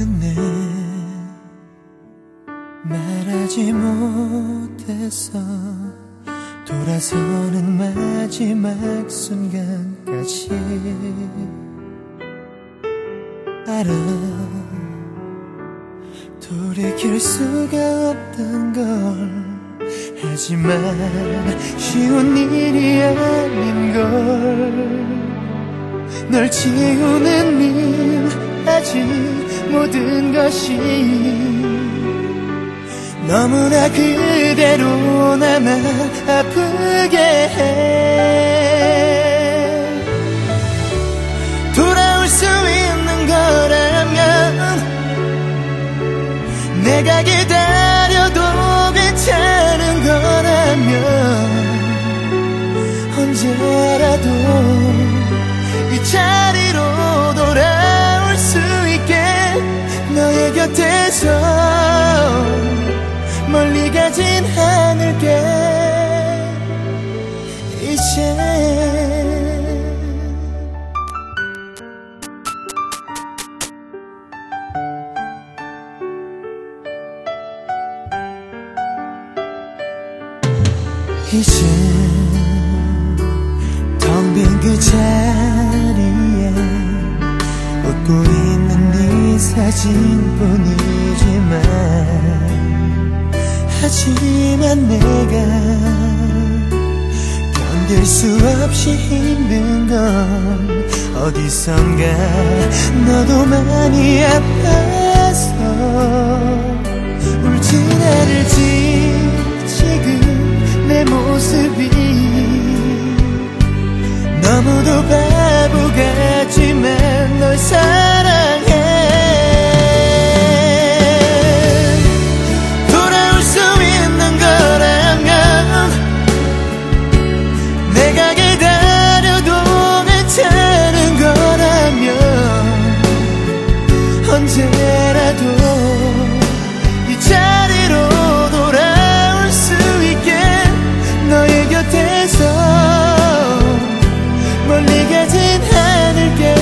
끝내 말하지 못해서 돌아서는 마지막 순간까지 알아 돌이킬 수가 없던 걸 하지만 쉬운 일이 아닌 걸 널 지우는 일 아직 모든 것이 너무나 그대로 남아 아프게 해 돌아올 수 있는 거라면 내가 기다려도 괜찮은 거라면 언제라도 이 자리로 돌아올 수 있게 너의 곁에서 멀리 가진 않을게 이제 이제 텅 빈 그 자리에 웃고 있는 네 사진뿐이지만 하지만 내가 견딜 수 없이 힘든 건 어디선가 너도 많이 아파서 울지 않을지 지금 내 모습이 너무도 바보 같지만 널 사랑해 돌아올 수 있는 거라면 내가 기다려도 괜찮은 거라면 언제라도 이 자리로 돌아올 수 있게 너의 곁에서 멀리 가진 않을게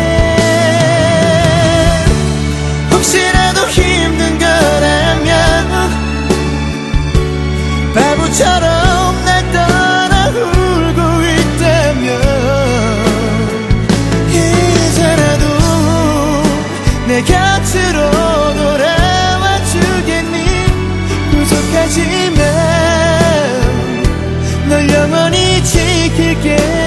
혹시라도 힘든 거라면 바보처럼 날 떠나 울고 있다면 이제라도 내 곁으로 돌아와 주겠니 부족하지만 널 영원히 지킬게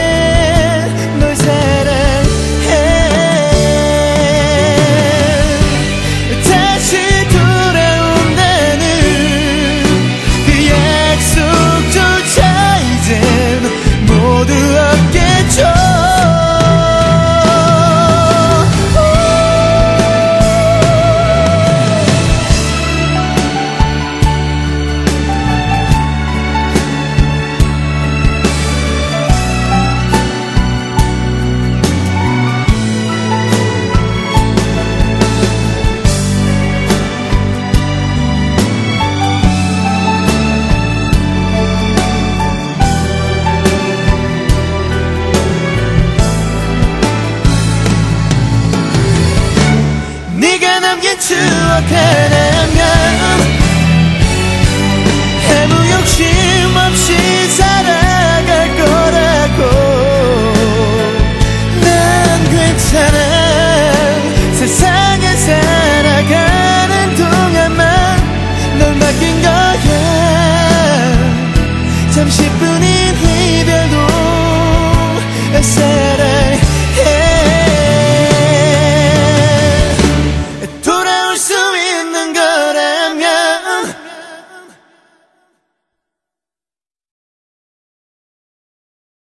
추억 하나면